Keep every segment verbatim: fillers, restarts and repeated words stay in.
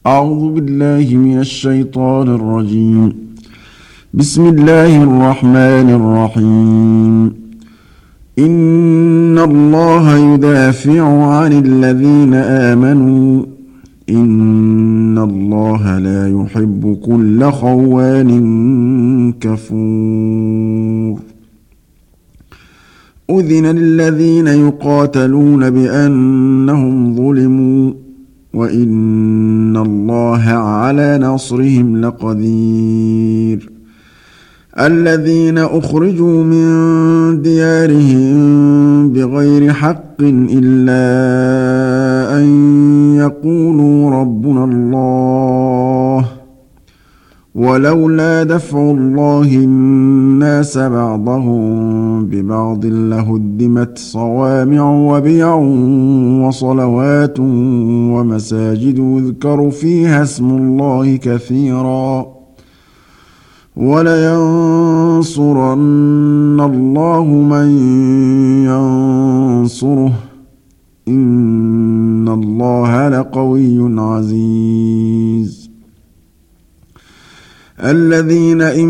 أعوذ بالله من الشيطان الرجيم. بسم الله الرحمن الرحيم. إن الله يدافع عن الذين آمنوا إن الله لا يحب كل خوان كفور. أذن للذين يقاتلون بأنهم ظلموا وإن الله على نصرهم لقدير. الذين أخرجوا من ديارهم بغير حق إلا أن يقولوا ربنا الله ولولا دفع الله الناس بعضهم ببعض لهدمت صوامع وبيع وصلوات ومساجد يذكر فيها اسم الله كثيرا ولينصرن الله من ينصره إن الله لقوي عزيز. الذين إن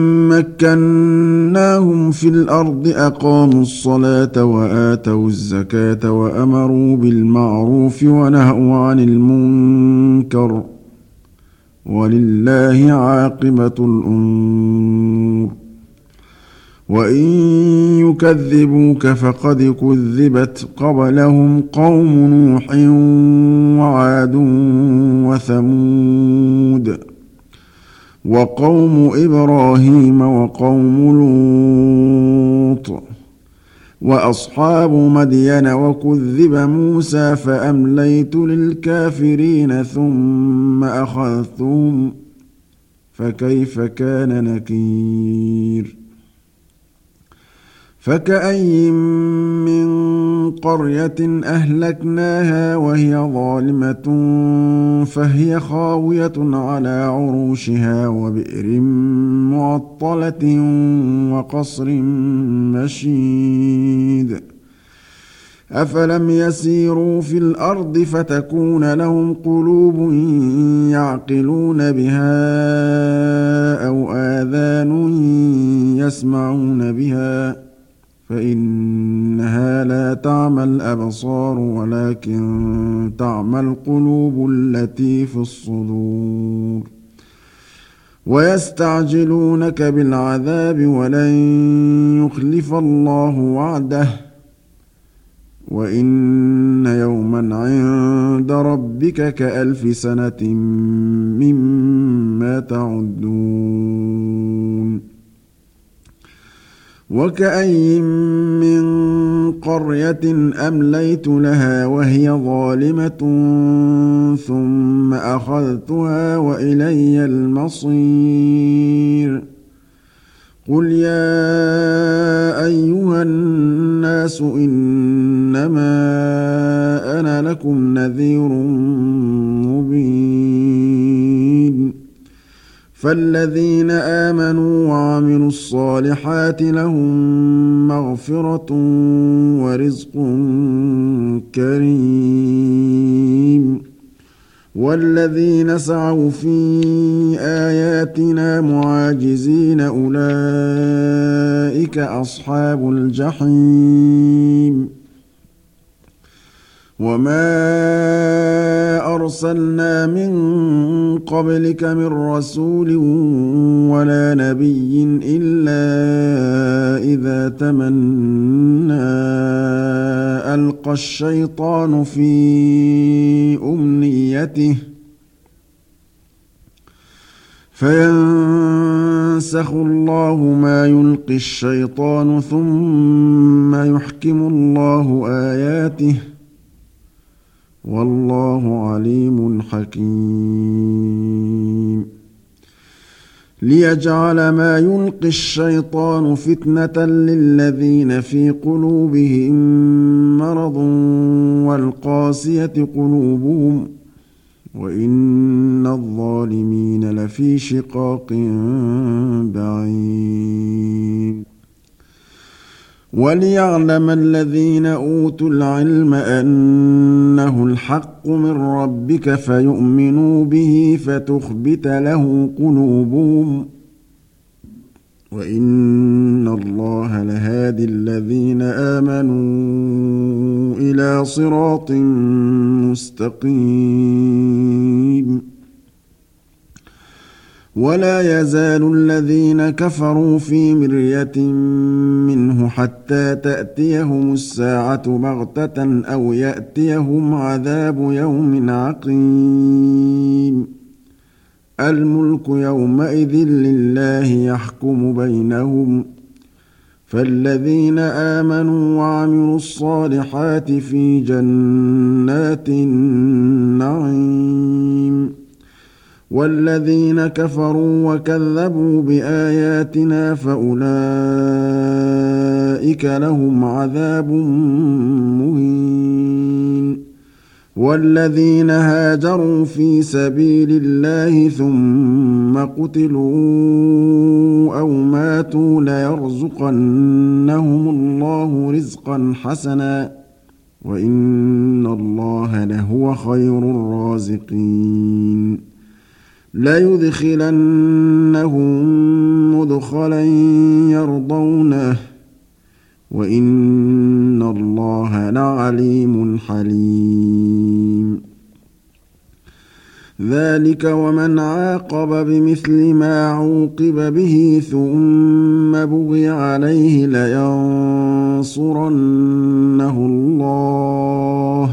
مكناهم في الأرض أقاموا الصلاة وآتوا الزكاة وأمروا بالمعروف ونهوا عن المنكر ولله عاقبة الأمور. وإن يكذبوك فقد كذبت قبلهم قوم نوح وعاد وثمود وقوم إبراهيم وقوم لوط وأصحاب مدين وكذب موسى فأمليت للكافرين ثم أخذتهم فكيف كان نكير. فكأي من قرية أهلكناها وهي ظالمة فهي خاوية على عروشها وبئر معطلة وقصر مشيد. أفلم يسيروا في الأرض فتكون لهم قلوب يعقلون بها أو آذان يسمعون بها فإنها لا تعمى الأبصار ولكن تعمى القلوب التي في الصدور. ويستعجلونك بالعذاب ولن يخلف الله وعده وإن يوما عند ربك كألف سنة مما تعدون. وكأي من قرية أمليت لها وهي ظالمة ثم أخذتها وإلي المصير. قل يا أيها الناس إنما أنا لكم نذير مبين. فالذين آمنوا وعملوا الصالحات لهم مغفرة ورزق كريم. والذين سعوا في آياتنا معاجزين أولئك أصحاب الجحيم. وما أرسلنا من قبلك من رسول ولا نبي إلا إذا تمنى ألقى الشيطان في أمنيته فينسخ الله ما يلقي الشيطان ثم يحكم الله آياته والله عليم حكيم. ليجعل ما يلقي الشيطان فتنة للذين في قلوبهم مرض والقاسية قلوبهم وإن الظالمين لفي شقاق بعيد. وليعلم الذين أوتوا العلم أنه الحق من ربك فيؤمنوا به فتخبت له قلوبهم وإن الله لهادي الذين آمنوا إلى صراط مستقيم ولا يزال الذين كفروا في مرية منه حتى تأتيهم الساعة بغتة أو يأتيهم عذاب يوم عقيم الملك يومئذ لله يحكم بينهم فالذين آمنوا وعملوا الصالحات في جنات النعيم والذين كفروا وكذبوا بآياتنا فأولئك لهم عذاب مهين والذين هاجروا في سبيل الله ثم قتلوا أو ماتوا ليرزقنهم الله رزقا حسنا وإن الله لهو خير الرازقين ليدخلنهم مدخلا يرضونه وإن الله لعليم حليم ذلك ومن عاقب بمثل ما عوقب به ثم بغي عليه لينصرنه الله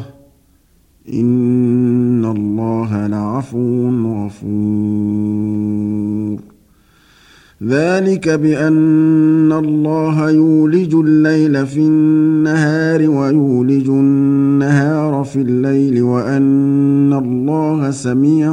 إن الله لعفو غفور ذلك بأن الله يولج الليل في النهار ويولج النهار في الليل وأن الله سميع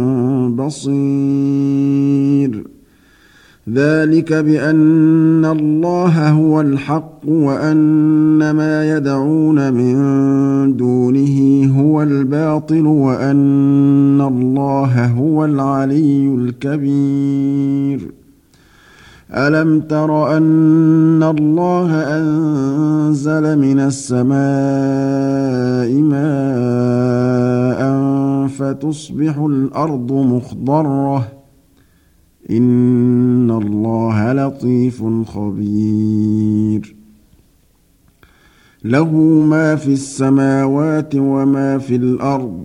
بصير ذلك بأن الله هو الحق وأن ما يدعون من دونه هو الباطل وأن الله هو العلي الكبير ألم تر أن الله أنزل من السماء ماء فتصبح الأرض مخضرة إن الله لطيف خبير له ما في السماوات وما في الأرض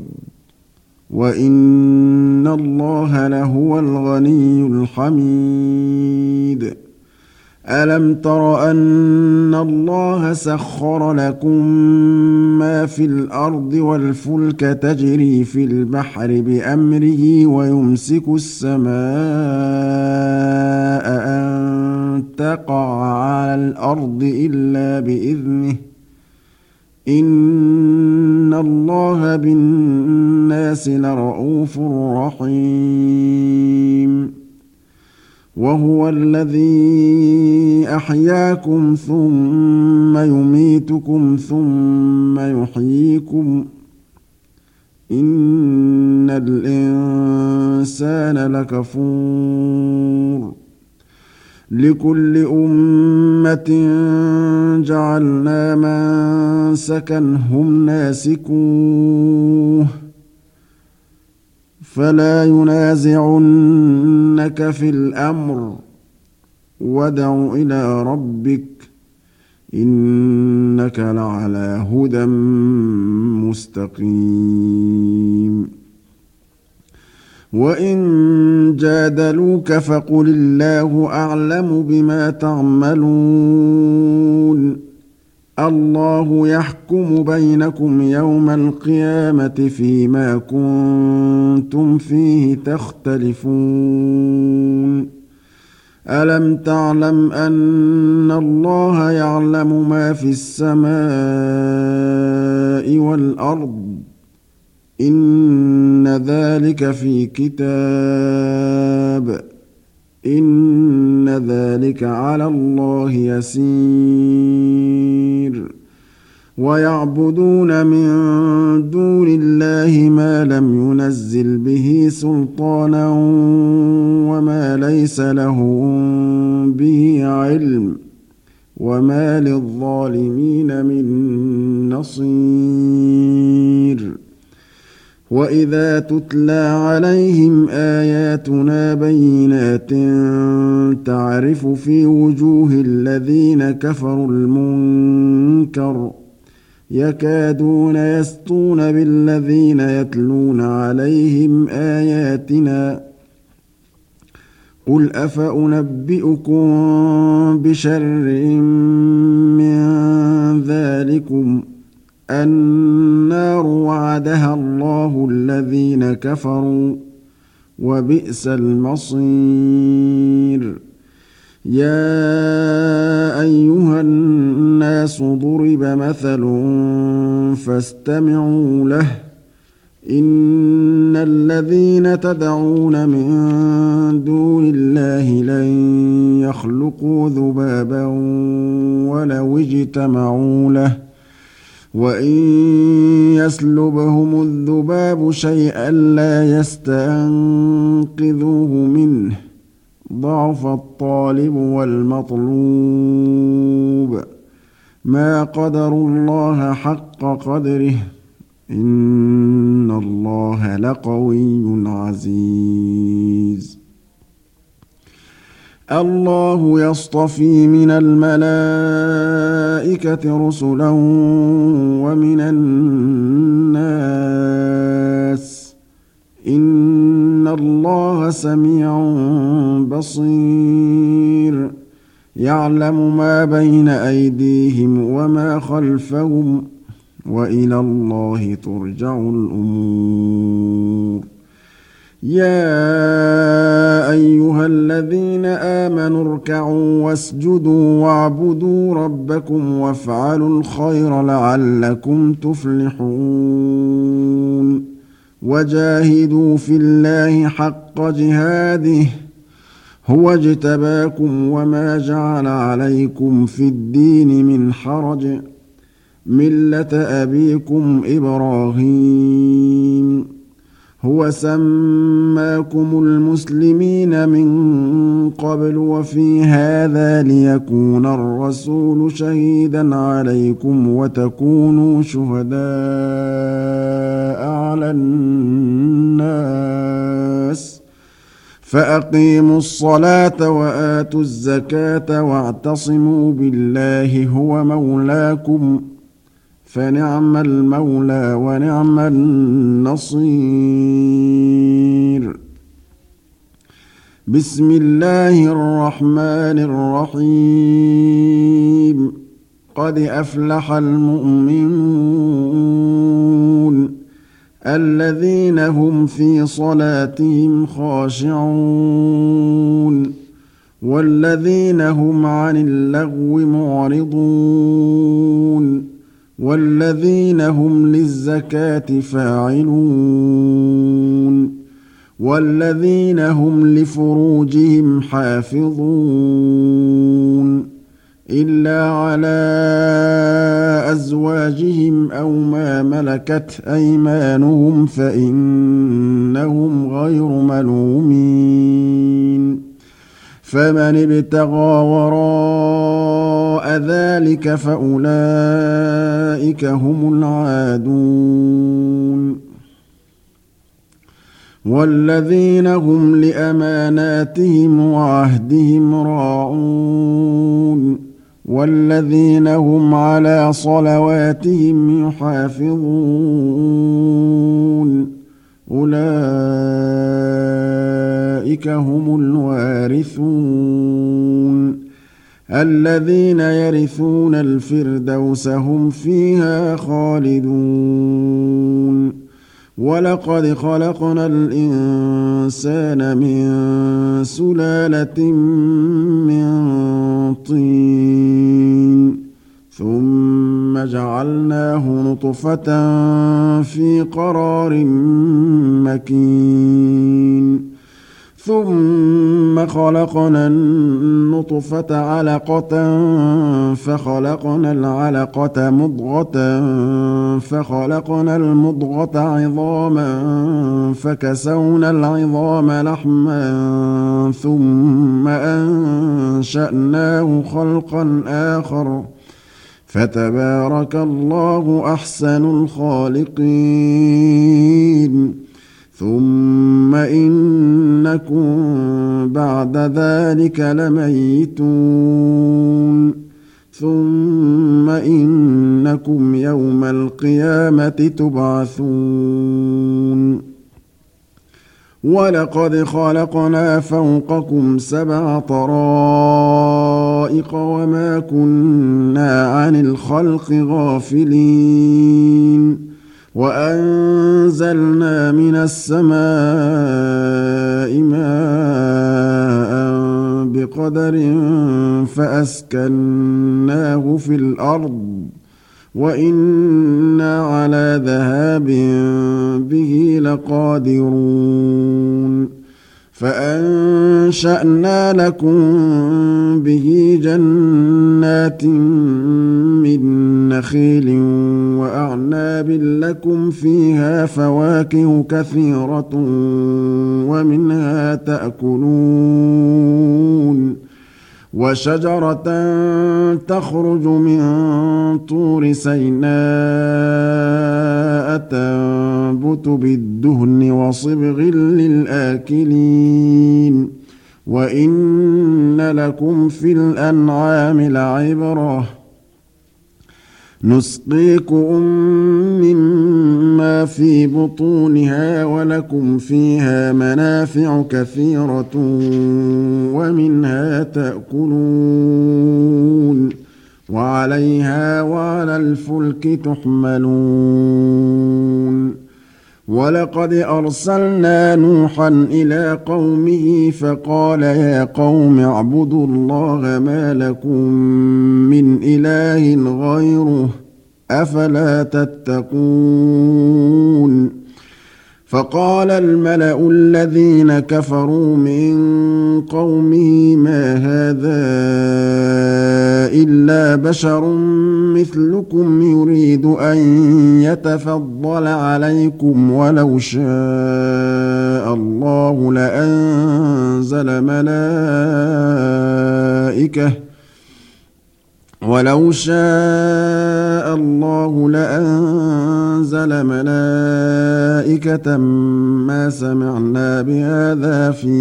وإن الله لهو الغني الحميد ألم تر أن الله سخر لكم ما في الأرض والفلك تجري في البحر بأمره ويمسك السماء أن تقع على الأرض إلا بإذنه إن الله بالناس لرءوف رحيم وهو الذي أحياكم ثم يميتكم ثم يحييكم إن الإنسان لكفور لكل أمة جعلنا منسكا هم ناسكوه فلا ينازعنك في الأمر وادع إلى ربك إنك لعلى هدى مستقيم وإن جادلوك فقل الله أعلم بما تعملون الله يحكم بينكم يوم القيامة فيما كنتم فيه تختلفون ألم تعلم أن الله يعلم ما في السماء والأرض إن ذلك في كتاب إن ذلك على الله يسير ويعبدون من دون الله ما لم ينزل به سلطانا وما ليس لهم به علم وما للظالمين من نصير وإذا تتلى عليهم آياتنا بينات تعرف في وجوه الذين كفروا المنكر يكادون يسطون بالذين يتلون عليهم آياتنا قل أفأنبئكم بشر من ذلكم النار وعدها الله الذين كفروا وبئس المصير يا أيها الناس ضرب مثل فاستمعوا له إن الذين تدعون من دون الله لن يخلقوا ذبابا ولو اجتمعوا له وإن يسلبهم الذباب شيئا لا يستنقذوه منه ضعف الطالب والمطلوب ما قدروا الله حق قدره إن الله لقوي عزيز الله يصطفي من الملائكة رسلا ومن الناس إن الله سميع بصير يعلم ما بين أيديهم وما خلفهم وإلى الله ترجع الأمور يا أيها الذين آمنوا اركعوا واسجدوا واعبدوا ربكم وافعلوا الخير لعلكم تفلحون وجاهدوا في الله حق جهاده هو اجتباكم وما جعل عليكم في الدين من حرج ملة أبيكم إبراهيم هو سماكم المسلمين من قبل وفي هذا ليكون الرسول شهيدا عليكم وتكونوا شهداء على الناس فأقيموا الصلاة وآتوا الزكاة واعتصموا بالله هو مولاكم فنعم المولى ونعم النصير بسم الله الرحمن الرحيم قد أفلح المؤمنون الذين هم في صلاتهم خاشعون والذين هم عن اللغو معرضون والذين هم للزكاة فاعلون والذين هم لفروجهم حافظون إلا على أزواجهم أو ما ملكت أيمانهم فإنهم غير ملومين فمن ابتغى وراء ذلك فأولئك هم العادون والذين هم لأماناتهم وعهدهم راعون والذين هم على صلواتهم يحافظون أولئك هم الوارثون الذين يرثون الفردوس هم فيها خالدون ولقد خلقنا الإنسان من سلالة من طين ثم جعلناه نطفة في قرار مكين ثم ثم خلقنا النطفة علقة فخلقنا العلقة مضغة فخلقنا المضغة عظاما فكسونا العظام لحما ثم أنشأناه خلقا آخر فتبارك الله أحسن الخالقين ثم إنكم بعد ذلك لميتون ثم إنكم يوم القيامة تبعثون ولقد خلقنا فوقكم سبع طرائق وما كنا عن الخلق غافلين وأنزلنا من السماء ماء بقدر فأسكناه في الأرض وإنا على ذهاب به لقادرون فأنشأنا لكم به جنات من نخيل وأعناب لكم فيها فواكه كثيرة ومنها تأكلون وشجرة تخرج من طور سيناء تنبت بالدهن وصبغ للآكلين وإن لكم في الأنعام لعبرة نسقيكم مما في بطونها ولكم فيها منافع كثيرة ومنها تأكلون وعليها وعلى الفلك تحملون ولقد أرسلنا نوحا إلى قومه فقال يا قوم اعبدوا الله ما لكم من إله غيره أفلا تتقون فقال الملأ الذين كفروا من قومه ما هذا إلا بشر مثلكم يريد أن يتفضل عليكم ولو شاء الله لأنزل ملائكة ولو شاء الله لأنزل ملائكة ما سمعنا بهذا في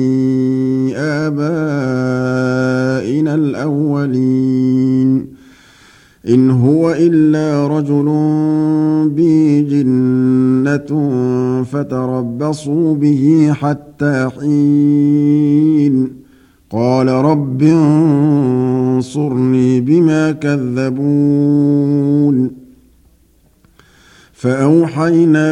آبائنا الأولين إن هو إلا رجل به جنة فتربصوا به حتى حين قال رب انصرني بما كذبون فأوحينا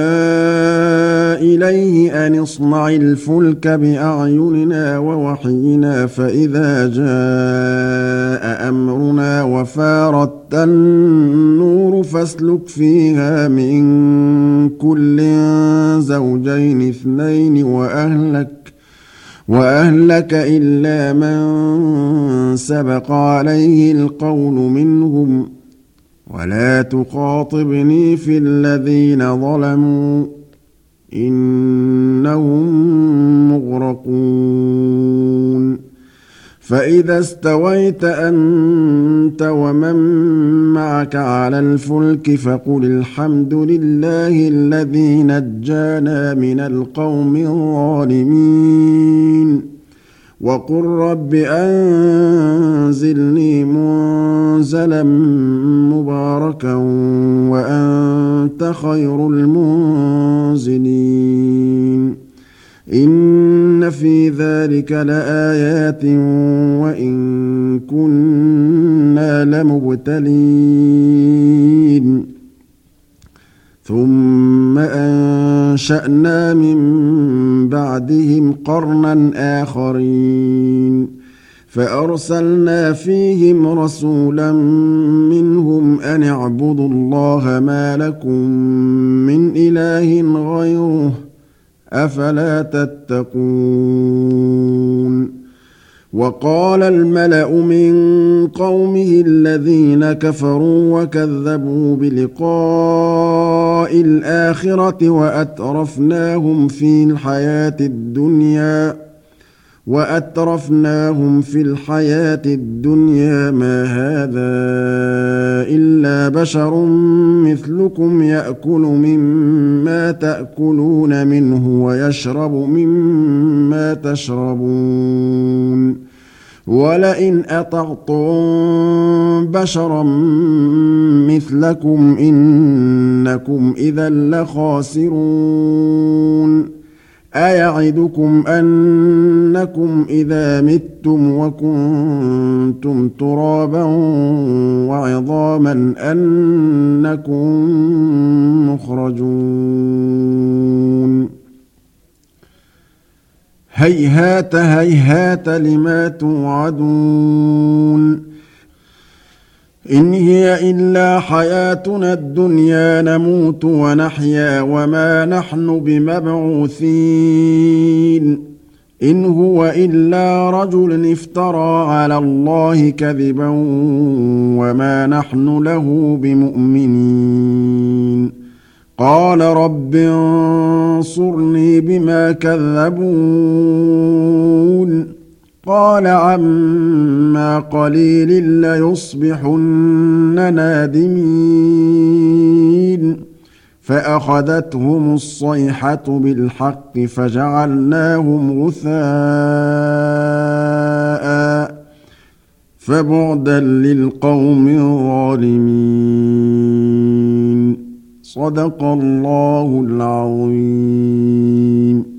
إليه أن اصنع الفلك بأعيننا ووحينا فإذا جاء أمرنا وفارت النور فاسلك فيها من كل زوجين اثنين وأهلك وأهلك إلا من سبق عليه القول منهم ولا تخاطبني في الذين ظلموا إنهم مغرقون فإذا استويت أنت ومن معك على الفلك فقل الحمد لله الذي نجانا من القوم الظالمين وقل رب أنزلني منزلا مباركا وأنت خير المنزلين إن في ذلك لآيات وإن كنا لمبتلين ثم أنشأنا من بعدهم قرنا آخرين فأرسلنا فيهم رسولا منهم أن اعبدوا الله ما لكم من إله غيره أفلا تتقون وقال الملأ من قومه الذين كفروا وكذبوا بلقاء الآخرة وأترفناهم في الحياة الدنيا وأترفناهم في الحياة الدنيا ما هذا إلا بشر مثلكم يأكل مما تأكلون منه ويشرب مما تشربون ولئن أطعتم بشرا مثلكم إنكم إذا لخاسرون أيعدكم أنكم إذا متم وكنتم ترابا وعظاما أنكم مخرجون هيهات هيهات لما توعدون إن هي إلا حياتنا الدنيا نموت ونحيا وما نحن بمبعوثين إن هو إلا رجل افترى على الله كذبا وما نحن له بمؤمنين قال رب انصرني بما كذبون قال عما قليل ليصبحن نادمين فأخذتهم الصيحة بالحق فجعلناهم غثاء فبعدا للقوم الظالمين صدق الله العظيم.